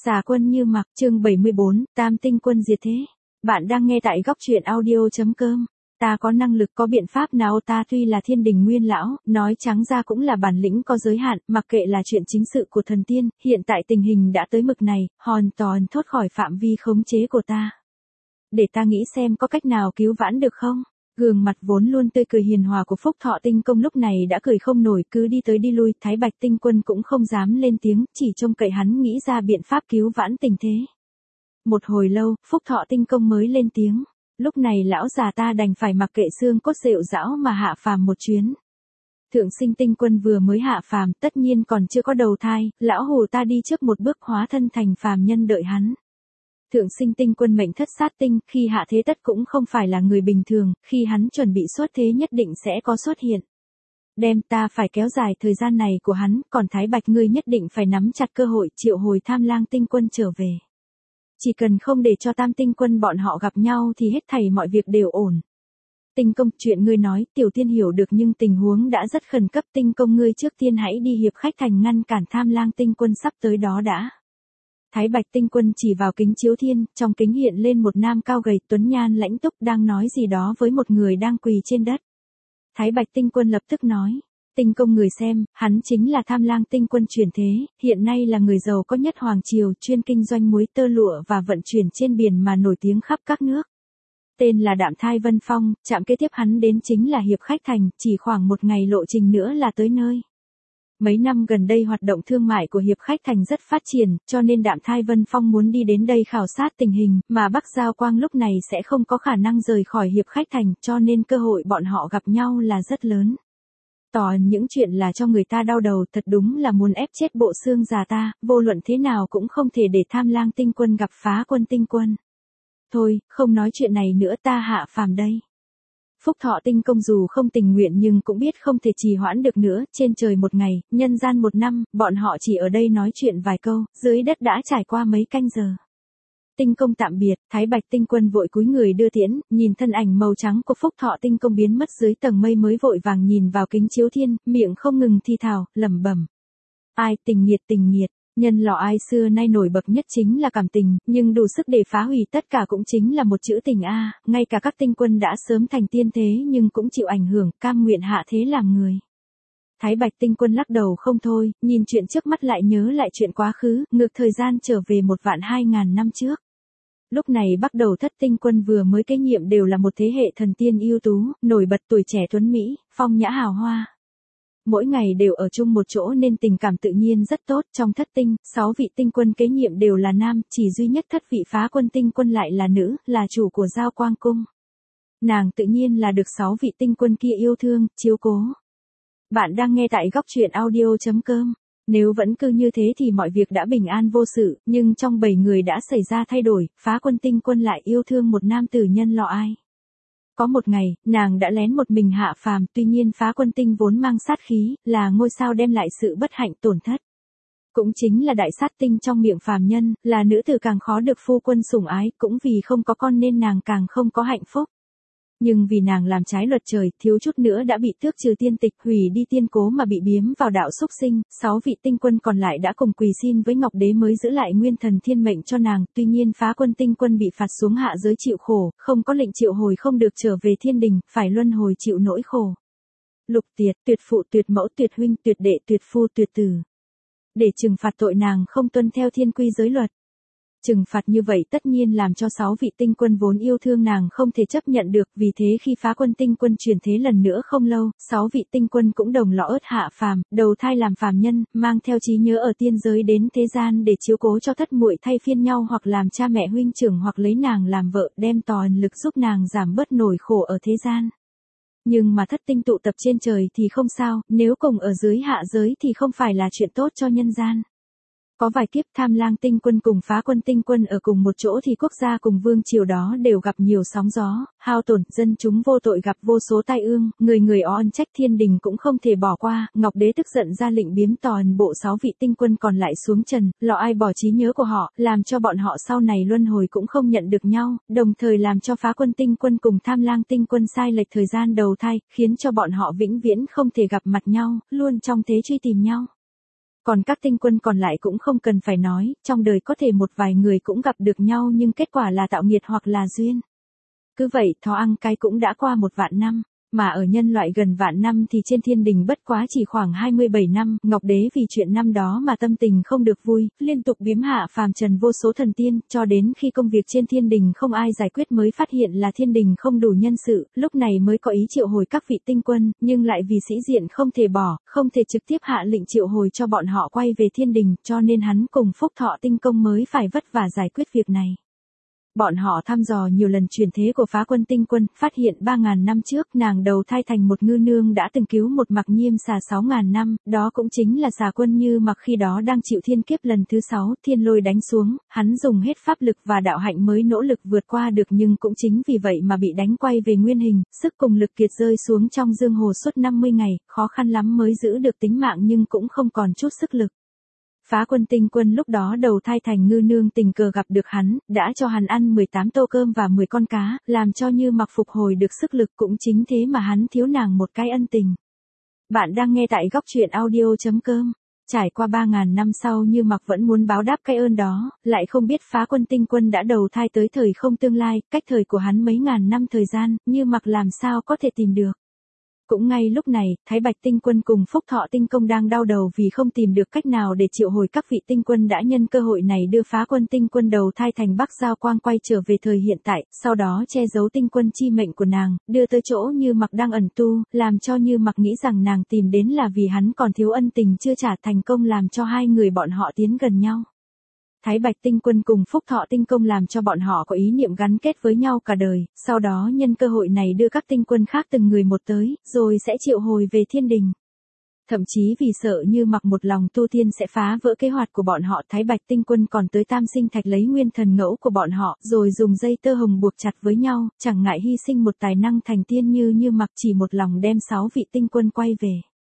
Xà quân như mặc, chương 74, Tam tinh quân diệt thế. Bạn đang nghe tại góc truyện audio.com. Ta có năng lực có biện pháp nào, ta tuy là thiên đình nguyên lão, nói trắng ra cũng là bản lĩnh có giới hạn, mặc kệ là chuyện chính sự của thần tiên, hiện tại tình hình đã tới mực này, hoàn toàn thoát khỏi phạm vi khống chế của ta. Để ta nghĩ xem có cách nào cứu vãn được không? Gương mặt vốn luôn tươi cười hiền hòa của Phúc Thọ Tinh Công lúc này đã cười không nổi, cứ đi tới đi lui, Thái Bạch Tinh Quân cũng không dám lên tiếng, chỉ trông cậy hắn nghĩ ra biện pháp cứu vãn tình thế. Một hồi lâu, Phúc Thọ Tinh Công mới lên tiếng, lúc này lão già ta đành phải mặc kệ xương cốt rệu rão mà hạ phàm một chuyến. Thượng Sinh Tinh Quân vừa mới hạ phàm, tất nhiên còn chưa có đầu thai, lão hù ta đi trước một bước hóa thân thành phàm nhân đợi hắn. Thượng Sinh Tinh Quân mệnh thất sát tinh, khi hạ thế tất cũng không phải là người bình thường, khi hắn chuẩn bị xuất thế nhất định sẽ có xuất hiện. Đem ta phải kéo dài thời gian này của hắn, còn Thái Bạch ngươi nhất định phải nắm chặt cơ hội triệu hồi Tham Lang Tinh Quân trở về. Chỉ cần không để cho Tam Tinh Quân bọn họ gặp nhau thì hết thảy mọi việc đều ổn. Tinh Công, chuyện ngươi nói, tiểu tiên hiểu được nhưng tình huống đã rất khẩn cấp, Tinh Công ngươi trước tiên hãy đi Hiệp Khách Thành ngăn cản Tham Lang Tinh Quân sắp tới đó đã. Thái Bạch Tinh Quân chỉ vào kính chiếu thiên, trong kính hiện lên một nam cao gầy tuấn nhan lãnh túc đang nói gì đó với một người đang quỳ trên đất. Thái Bạch Tinh Quân lập tức nói, Tinh Công người xem, hắn chính là Tham Lang Tinh Quân chuyển thế, hiện nay là người giàu có nhất hoàng triều, chuyên kinh doanh muối tơ lụa và vận chuyển trên biển mà nổi tiếng khắp các nước. Tên là Đạm Thai Vân Phong, trạm kế tiếp hắn đến chính là Hiệp Khách Thành, chỉ khoảng một ngày lộ trình nữa là tới nơi. Mấy năm gần đây hoạt động thương mại của Hiệp Khách Thành rất phát triển, cho nên Đạm Thai Vân Phong muốn đi đến đây khảo sát tình hình, mà Bắc Giao Quang lúc này sẽ không có khả năng rời khỏi Hiệp Khách Thành, cho nên cơ hội bọn họ gặp nhau là rất lớn. Toàn những chuyện là cho người ta đau đầu, thật đúng là muốn ép chết bộ xương già ta, vô luận thế nào cũng không thể để Tham Lang Tinh Quân gặp Phá Quân Tinh Quân. Thôi, không nói chuyện này nữa, ta hạ phàm đây. Phúc Thọ Tinh Công dù không tình nguyện nhưng cũng biết không thể trì hoãn được nữa, trên trời một ngày, nhân gian một năm, bọn họ chỉ ở đây nói chuyện vài câu, dưới đất đã trải qua mấy canh giờ. Tinh Công tạm biệt, Thái Bạch Tinh Quân vội cúi người đưa tiễn, nhìn thân ảnh màu trắng của Phúc Thọ Tinh Công biến mất dưới tầng mây mới vội vàng nhìn vào kính chiếu thiên, miệng không ngừng thi thào, lẩm bẩm. Ai, tình nghiệt. Nhân lọ ai xưa nay nổi bật nhất chính là cảm tình, nhưng đủ sức để phá hủy tất cả cũng chính là một chữ tình a. Ngay cả các tinh quân đã sớm thành tiên thế nhưng cũng chịu ảnh hưởng, cam nguyện hạ thế làm người. Thái Bạch Tinh Quân lắc đầu không thôi, nhìn chuyện trước mắt lại nhớ lại chuyện quá khứ, ngược thời gian trở về 1.200.000 năm trước. Lúc này bắt đầu Thất Tinh Quân vừa mới kế nhiệm đều là một thế hệ thần tiên ưu tú, nổi bật tuổi trẻ tuấn Mỹ, phong nhã hào hoa. Mỗi ngày đều ở chung một chỗ nên tình cảm tự nhiên rất tốt, trong Thất Tinh, 6 vị tinh quân kế nhiệm đều là nam, chỉ duy nhất Thất vị Phá Quân Tinh Quân lại là nữ, là chủ của Giao Quang Cung. Nàng tự nhiên là được 6 vị tinh quân kia yêu thương, chiếu cố. Bạn đang nghe tại góc truyện audio.com. Nếu vẫn cứ như thế thì mọi việc đã bình an vô sự, nhưng trong 7 người đã xảy ra thay đổi, Phá Quân Tinh Quân lại yêu thương một nam tử nhân lọ ai. Có một ngày, nàng đã lén một mình hạ phàm, tuy nhiên Phá Quân Tinh vốn mang sát khí, là ngôi sao đem lại sự bất hạnh tổn thất. Cũng chính là đại sát tinh trong miệng phàm nhân, là nữ tử càng khó được phu quân sủng ái, cũng vì không có con nên nàng càng không có hạnh phúc. Nhưng vì nàng làm trái luật trời, thiếu chút nữa đã bị tước trừ tiên tịch, hủy đi tiên cố mà bị biếm vào đạo súc sinh, 6 vị tinh quân còn lại đã cùng quỳ xin với Ngọc Đế mới giữ lại nguyên thần thiên mệnh cho nàng, tuy nhiên Phá Quân Tinh Quân bị phạt xuống hạ giới chịu khổ, không có lệnh triệu hồi không được trở về thiên đình, phải luân hồi chịu nỗi khổ. Lục tiệt, tuyệt phụ tuyệt mẫu tuyệt huynh tuyệt đệ tuyệt phu tuyệt tử. Để trừng phạt tội nàng không tuân theo thiên quy giới luật. Trừng phạt như vậy tất nhiên làm cho 6 vị tinh quân vốn yêu thương nàng không thể chấp nhận được, vì thế khi Phá Quân Tinh Quân chuyển thế lần nữa không lâu, 6 vị tinh quân cũng đồng lõ ớt hạ phàm, đầu thai làm phàm nhân, mang theo trí nhớ ở tiên giới đến thế gian để chiếu cố cho thất muội thay phiên nhau hoặc làm cha mẹ huynh trưởng hoặc lấy nàng làm vợ, đem toàn lực giúp nàng giảm bớt nỗi khổ ở thế gian. Nhưng mà thất tinh tụ tập trên trời thì không sao, nếu cùng ở dưới hạ giới thì không phải là chuyện tốt cho nhân gian. Có vài kiếp Tham Lang Tinh Quân cùng Phá Quân Tinh Quân ở cùng một chỗ thì quốc gia cùng vương triều đó đều gặp nhiều sóng gió, hao tổn, dân chúng vô tội gặp vô số tai ương, người oan trách thiên đình cũng không thể bỏ qua, Ngọc Đế tức giận ra lệnh biếm toàn bộ 6 vị tinh quân còn lại xuống trần, lọ ai bỏ trí nhớ của họ, làm cho bọn họ sau này luân hồi cũng không nhận được nhau, đồng thời làm cho Phá Quân Tinh Quân cùng Tham Lang Tinh Quân sai lệch thời gian đầu thai, khiến cho bọn họ vĩnh viễn không thể gặp mặt nhau, luôn trong thế truy tìm nhau. Còn các tinh quân còn lại cũng không cần phải nói, trong đời có thể một vài người cũng gặp được nhau nhưng kết quả là tạo nghiệt hoặc là duyên. Cứ vậy Thó Ăn Cái cũng đã qua 1.000 năm. Mà ở nhân loại gần vạn năm thì trên thiên đình bất quá chỉ khoảng 27 năm, Ngọc Đế vì chuyện năm đó mà tâm tình không được vui, liên tục biếm hạ phàm trần vô số thần tiên, cho đến khi công việc trên thiên đình không ai giải quyết mới phát hiện là thiên đình không đủ nhân sự, lúc này mới có ý triệu hồi các vị tinh quân, nhưng lại vì sĩ diện không thể bỏ, không thể trực tiếp hạ lệnh triệu hồi cho bọn họ quay về thiên đình, cho nên hắn cùng Phúc Thọ Tinh Công mới phải vất vả giải quyết việc này. Bọn họ thăm dò nhiều lần chuyển thế của Phá Quân Tinh Quân, phát hiện 3.000 năm trước nàng đầu thai thành một ngư nương đã từng cứu một Mặc Nhiêm xà 6.000 năm, đó cũng chính là xà quân Như Mặc khi đó đang chịu thiên kiếp lần thứ 6, thiên lôi đánh xuống, hắn dùng hết pháp lực và đạo hạnh mới nỗ lực vượt qua được nhưng cũng chính vì vậy mà bị đánh quay về nguyên hình, sức cùng lực kiệt rơi xuống trong dương hồ suốt 50 ngày, khó khăn lắm mới giữ được tính mạng nhưng cũng không còn chút sức lực. Phá Quân Tinh Quân lúc đó đầu thai thành ngư nương tình cờ gặp được hắn, đã cho hắn ăn 18 tô cơm và 10 con cá, làm cho Như Mặc phục hồi được sức lực, cũng chính thế mà hắn thiếu nàng một cái ân tình. Bạn đang nghe tại góc truyện audio.com. Trải qua 3.000 năm sau Như Mặc vẫn muốn báo đáp cái ơn đó, lại không biết Phá Quân Tinh Quân đã đầu thai tới thời không tương lai, cách thời của hắn mấy ngàn năm thời gian, Như Mặc làm sao có thể tìm được. Cũng ngay lúc này, Thái Bạch Tinh Quân cùng Phúc Thọ Tinh Công đang đau đầu vì không tìm được cách nào để triệu hồi các vị tinh quân, đã nhân cơ hội này đưa Phá Quân Tinh Quân đầu thai thành Bắc Giao Quang quay trở về thời hiện tại, sau đó che giấu tinh quân chi mệnh của nàng, đưa tới chỗ Như Mặc đang ẩn tu, làm cho Như Mặc nghĩ rằng nàng tìm đến là vì hắn còn thiếu ân tình chưa trả, thành công làm cho hai người bọn họ tiến gần nhau. Thái Bạch Tinh Quân cùng Phúc Thọ Tinh Công làm cho bọn họ có ý niệm gắn kết với nhau cả đời, sau đó nhân cơ hội này đưa các tinh quân khác từng người một tới, rồi sẽ triệu hồi về thiên đình. Thậm chí vì sợ Như Mặc một lòng tu tiên sẽ phá vỡ kế hoạch của bọn họ, Thái Bạch Tinh Quân còn tới Tam Sinh Thạch lấy nguyên thần ngẫu của bọn họ, rồi dùng dây tơ hồng buộc chặt với nhau, chẳng ngại hy sinh một tài năng thành tiên Như Mặc, chỉ một lòng đem 6 vị tinh quân quay về.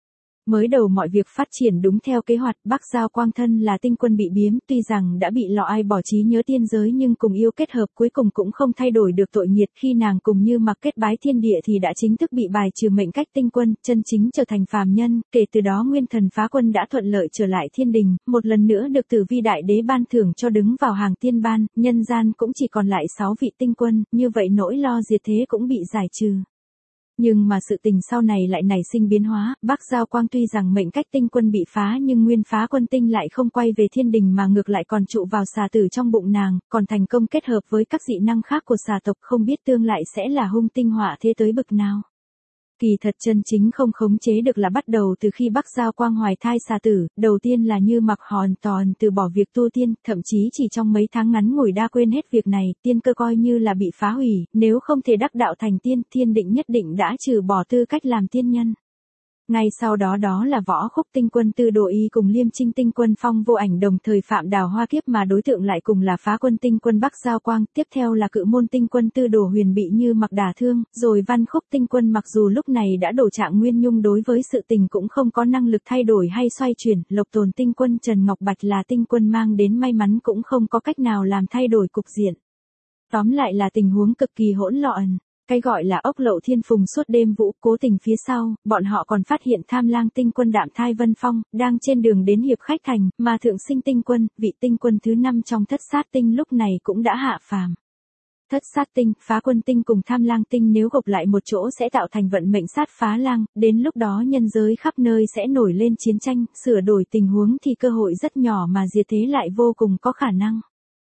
Mới đầu mọi việc phát triển đúng theo kế hoạch, Bắc Giao Quang thân là tinh quân bị biếm, tuy rằng đã bị lọ ai bỏ trí nhớ tiên giới nhưng cùng yêu kết hợp cuối cùng cũng không thay đổi được tội nghiệt, khi nàng cùng Như Mặc kết bái thiên địa thì đã chính thức bị bài trừ mệnh cách tinh quân, chân chính trở thành phàm nhân, kể từ đó nguyên thần Phá Quân đã thuận lợi trở lại thiên đình, một lần nữa được Tử Vi Đại Đế ban thưởng cho đứng vào hàng tiên ban, nhân gian cũng chỉ còn lại 6 vị tinh quân, như vậy nỗi lo diệt thế cũng bị giải trừ. Nhưng mà sự tình sau này lại nảy sinh biến hóa, Bắc Giao Quang tuy rằng mệnh cách tinh quân bị phá nhưng nguyên Phá Quân Tinh lại không quay về thiên đình mà ngược lại còn trụ vào xà tử trong bụng nàng, còn thành công kết hợp với các dị năng khác của xà tộc, không biết tương lại sẽ là hung tinh họa thế tới bực nào. Kỳ thật chân chính không khống chế được là bắt đầu từ khi Bắc Giao Quang hoài thai xà tử, đầu tiên là Như Mặc hoàn toàn từ bỏ việc tu tiên, thậm chí chỉ trong mấy tháng ngắn ngủi đã quên hết việc này, tiên cơ coi như là bị phá hủy, nếu không thể đắc đạo thành tiên, thiên định nhất định đã trừ bỏ tư cách làm tiên nhân. Ngay sau đó đó là Võ Khúc Tinh Quân Tư Đồ Y cùng Liêm Trinh Tinh Quân Phong Vô Ảnh đồng thời phạm đào hoa kiếp mà đối tượng lại cùng là Phá Quân Tinh Quân Bắc Giao Quang, tiếp theo là Cự Môn Tinh Quân Tư Đồ Huyền bị Như Mặc đả thương, rồi Văn Khúc Tinh Quân mặc dù lúc này đã đổ trạng nguyên nhung đối với sự tình cũng không có năng lực thay đổi hay xoay chuyển, Lộc Tồn Tinh Quân Trần Ngọc Bạch là tinh quân mang đến may mắn cũng không có cách nào làm thay đổi cục diện. Tóm lại là tình huống cực kỳ hỗn loạn. Cái gọi là ốc lậu thiên phùng suốt đêm vũ, cố tình phía sau, bọn họ còn phát hiện Tham Lang Tinh Quân Đạm Thai Vân Phong, đang trên đường đến Hiệp Khách Thành, mà Thượng Sinh Tinh Quân, vị tinh quân thứ 5 trong Thất Sát Tinh lúc này cũng đã hạ phàm. Thất Sát Tinh, Phá Quân Tinh cùng Tham Lang Tinh nếu gộp lại một chỗ sẽ tạo thành vận mệnh sát phá lang, đến lúc đó nhân giới khắp nơi sẽ nổi lên chiến tranh, sửa đổi tình huống thì cơ hội rất nhỏ mà diệt thế lại vô cùng có khả năng.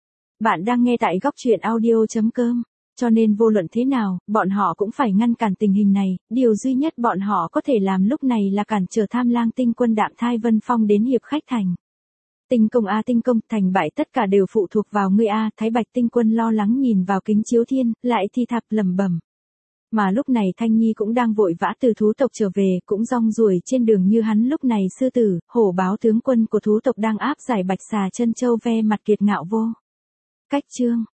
Bạn đang nghe tại góc truyện audio.com. Cho nên vô luận thế nào, bọn họ cũng phải ngăn cản tình hình này, điều duy nhất bọn họ có thể làm lúc này là cản trở Tham Lang Tinh Quân Đạm Thai Vân Phong đến Hiệp Khách Thành. Tinh công a tinh công, thành bại tất cả đều phụ thuộc vào ngươi a, Thái Bạch Tinh Quân lo lắng nhìn vào kính chiếu thiên, lại thi thạp lẩm bẩm. Mà lúc này Thanh Nhi cũng đang vội vã từ thú tộc trở về, cũng rong ruổi trên đường như hắn lúc này Sư Tử, Hổ Báo tướng quân của thú tộc đang áp giải Bạch Xà Chân Châu ve mặt kiệt ngạo vô. Cách chương